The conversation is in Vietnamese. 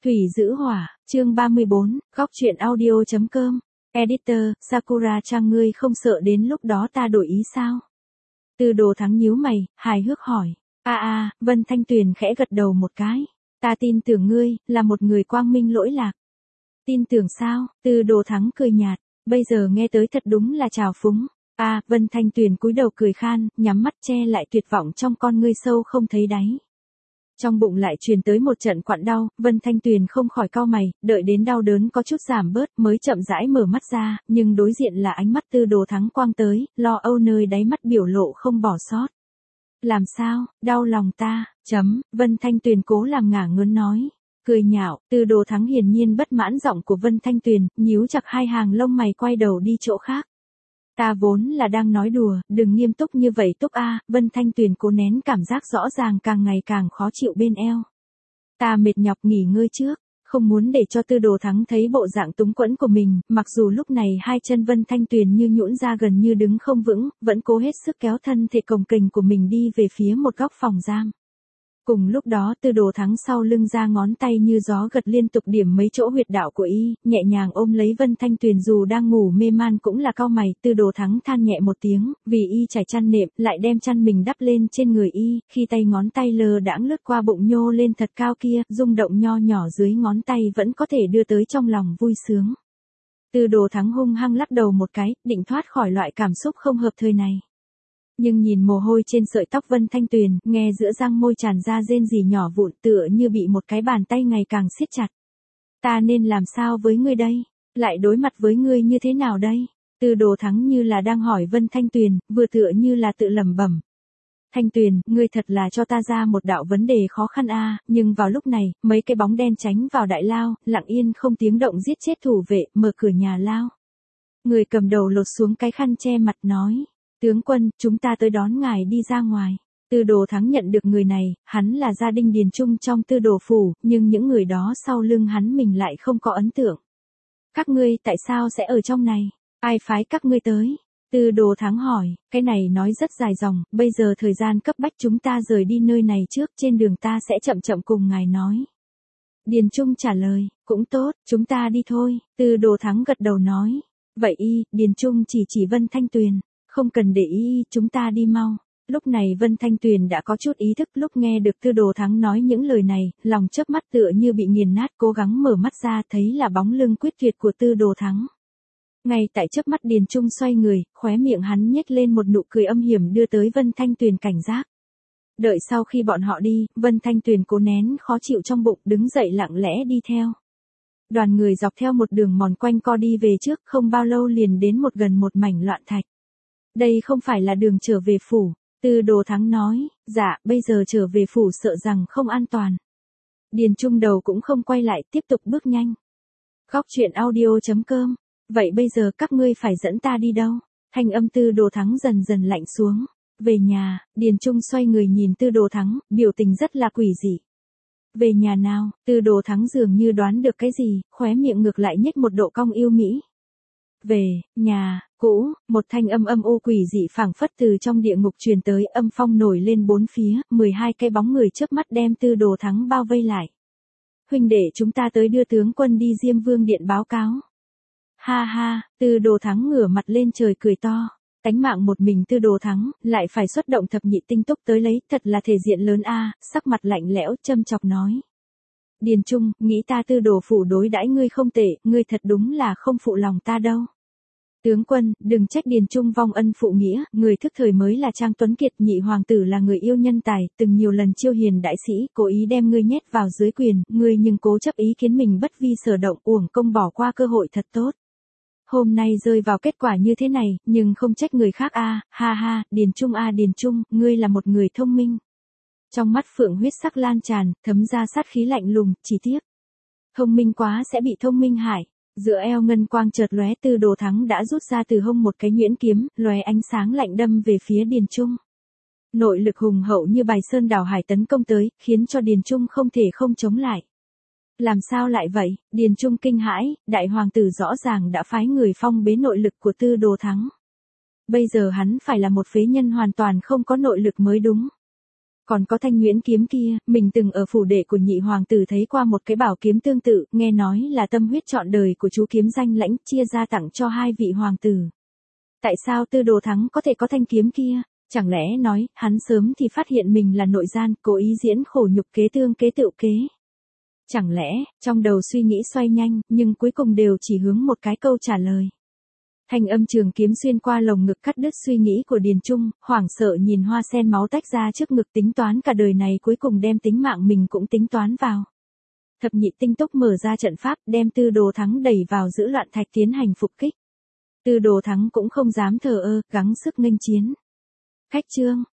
Thủy giữ hỏa, chương 34, góc truyện audio.com, editor, Sakura-chan ngươi không sợ đến lúc đó ta đổi ý sao? Tư Đồ Thắng nhíu mày, hài hước hỏi. Vân Thanh Tuyền khẽ gật đầu một cái. Ta tin tưởng ngươi, là một người quang minh lỗi lạc. Tin tưởng sao? Tư Đồ Thắng cười nhạt, bây giờ nghe tới thật đúng là trào phúng. Vân Thanh Tuyền cúi đầu cười khan, nhắm mắt che lại tuyệt vọng trong con ngươi sâu không thấy đáy. Trong bụng lại truyền tới một trận quặn đau, Vân Thanh Tuyền không khỏi cau mày, đợi đến đau đớn có chút giảm bớt mới chậm rãi mở mắt ra, nhưng đối diện là ánh mắt Tư Đồ Thắng quang tới, lo âu nơi đáy mắt biểu lộ không bỏ sót. Làm sao, đau lòng ta, Vân Thanh Tuyền cố làm ngả ngớn nói. Cười nhạo, Tư Đồ Thắng hiển nhiên bất mãn giọng của Vân Thanh Tuyền, nhíu chặt hai hàng lông mày quay đầu đi chỗ khác. Ta vốn là đang nói đùa, đừng nghiêm túc như vậy Túc Vân Thanh Tuyền cố nén cảm giác rõ ràng càng ngày càng khó chịu bên eo. Ta mệt nhọc nghỉ ngơi trước, không muốn để cho Tư Đồ Thắng thấy bộ dạng túng quẫn của mình, mặc dù lúc này hai chân Vân Thanh Tuyền như nhũn ra gần như đứng không vững, vẫn cố hết sức kéo thân thể cồng kềnh của mình đi về phía một góc phòng giam. Cùng lúc đó Tư Đồ Thắng sau lưng ra ngón tay như gió gật liên tục điểm mấy chỗ huyệt đạo của y, nhẹ nhàng ôm lấy Vân Thanh Tuyền dù đang ngủ mê man cũng là cau mày. Tư Đồ Thắng than nhẹ một tiếng, vì y trải chăn nệm, lại đem chăn mình đắp lên trên người y, khi tay ngón tay lơ đãng lướt qua bụng nhô lên thật cao kia, rung động nho nhỏ dưới ngón tay vẫn có thể đưa tới trong lòng vui sướng. Tư Đồ Thắng hung hăng lắc đầu một cái, định thoát khỏi loại cảm xúc không hợp thời này. Nhưng nhìn mồ hôi trên sợi tóc Vân Thanh Tuyền, nghe giữa răng môi tràn ra rên rỉ nhỏ vụn tựa như bị một cái bàn tay ngày càng siết chặt. Ta nên làm sao với ngươi đây? Lại đối mặt với ngươi như thế nào đây? Tư Đồ Thắng như là đang hỏi Vân Thanh Tuyền, vừa tựa như là tự lẩm bẩm. Thanh Tuyền, ngươi thật là cho ta ra một đạo vấn đề khó khăn nhưng vào lúc này, mấy cái bóng đen tránh vào đại lao, lặng yên không tiếng động giết chết thủ vệ, mở cửa nhà lao. Người cầm đầu lột xuống cái khăn che mặt nói. Tướng quân, chúng ta tới đón ngài đi ra ngoài. Tư Đồ Thắng nhận được người này, hắn là gia đình Điền Trung trong Tư Đồ phủ, nhưng những người đó sau lưng hắn mình lại không có ấn tượng. Các ngươi tại sao sẽ ở trong này? Ai phái các ngươi tới? Tư Đồ Thắng hỏi, cái này nói rất dài dòng, bây giờ thời gian cấp bách chúng ta rời đi nơi này trước, trên đường ta sẽ chậm chậm cùng ngài nói. Điền Trung trả lời, cũng tốt, chúng ta đi thôi. Tư Đồ Thắng gật đầu nói. Vậy Điền Trung chỉ Vân Thanh Tuyền. Không cần để ý, chúng ta đi mau. Lúc này Vân Thanh Tuyền đã có chút ý thức, lúc nghe được Tư Đồ Thắng nói những lời này, lòng chớp mắt tựa như bị nghiền nát, cố gắng mở mắt ra thấy là bóng lưng quyết tuyệt của Tư Đồ Thắng. Ngay tại chớp mắt Điền Trung xoay người, khóe miệng hắn nhếch lên một nụ cười âm hiểm đưa tới Vân Thanh Tuyền cảnh giác. Đợi sau khi bọn họ đi, Vân Thanh Tuyền cố nén khó chịu trong bụng, đứng dậy lặng lẽ đi theo. Đoàn người dọc theo một đường mòn quanh co đi về trước, không bao lâu liền đến gần một mảnh loạn thạch. Đây không phải là đường trở về phủ, Tư Đồ Thắng nói, dạ, bây giờ trở về phủ sợ rằng không an toàn. Điền Trung đầu cũng không quay lại, tiếp tục bước nhanh. Góc truyện audio.com, vậy bây giờ các ngươi phải dẫn ta đi đâu? Thanh âm Tư Đồ Thắng dần dần lạnh xuống. Về nhà, Điền Trung xoay người nhìn Tư Đồ Thắng, biểu tình rất là quỷ dị. Về nhà nào? Tư Đồ Thắng dường như đoán được cái gì, khóe miệng ngược lại nhếch một độ cong yêu mỹ. Về, nhà, cũ, một thanh âm âm u quỷ dị phảng phất từ trong địa ngục truyền tới, âm phong nổi lên bốn phía, 12 cái bóng người trước mắt đem Tư Đồ Thắng bao vây lại. Huynh đệ chúng ta tới đưa tướng quân đi Diêm Vương điện báo cáo. Ha ha, Tư Đồ Thắng ngửa mặt lên trời cười to. Tánh mạng một mình Tư Đồ Thắng, lại phải xuất động thập nhị tinh túc tới lấy, thật là thể diện lớn sắc mặt lạnh lẽo, châm chọc nói. Điền Trung, nghĩ ta Tư Đồ phủ đối đãi ngươi không tệ, ngươi thật đúng là không phụ lòng ta đâu. Tướng quân, đừng trách Điền Trung vong ân phụ nghĩa, người thức thời mới là Trang Tuấn Kiệt, nhị hoàng tử là người yêu nhân tài, từng nhiều lần chiêu hiền đại sĩ, cố ý đem ngươi nhét vào dưới quyền, ngươi nhưng cố chấp ý kiến mình bất vi sở động, uổng công bỏ qua cơ hội thật tốt. Hôm nay rơi vào kết quả như thế này, nhưng không trách người khác ha ha, Điền Trung Điền Trung, ngươi là một người thông minh. Trong mắt Phượng huyết sắc lan tràn, thấm ra sát khí lạnh lùng, chỉ tiếc. Thông minh quá sẽ bị thông minh hại. Giữa eo ngân quang chợt lóe, Tư Đồ Thắng đã rút ra từ hông một cái nhuyễn kiếm, lóe ánh sáng lạnh đâm về phía Điền Trung. Nội lực hùng hậu như bài sơn đảo hải tấn công tới, khiến cho Điền Trung không thể không chống lại. Làm sao lại vậy? Điền Trung kinh hãi, đại hoàng tử rõ ràng đã phái người phong bế nội lực của Tư Đồ Thắng. Bây giờ hắn phải là một phế nhân hoàn toàn không có nội lực mới đúng. Còn có thanh nhuyễn kiếm kia, mình từng ở phủ đệ của nhị hoàng tử thấy qua một cái bảo kiếm tương tự, nghe nói là tâm huyết trọn đời của chú kiếm danh lãnh, chia ra tặng cho hai vị hoàng tử. Tại sao Tư Đồ Thắng có thể có thanh kiếm kia? Chẳng lẽ nói, hắn sớm thì phát hiện mình là nội gian, cố ý diễn khổ nhục kế tương kế tựu kế? Chẳng lẽ, trong đầu suy nghĩ xoay nhanh, nhưng cuối cùng đều chỉ hướng một cái câu trả lời. Thanh âm trường kiếm xuyên qua lồng ngực cắt đứt suy nghĩ của Điền Trung, hoảng sợ nhìn hoa sen máu tách ra trước ngực, tính toán cả đời này cuối cùng đem tính mạng mình cũng tính toán vào. Thập nhị tinh túc mở ra trận pháp, đem Tư Đồ Thắng đẩy vào giữa loạn thạch tiến hành phục kích. Tư Đồ Thắng cũng không dám thờ ơ, gắng sức nghênh chiến. Khách trương.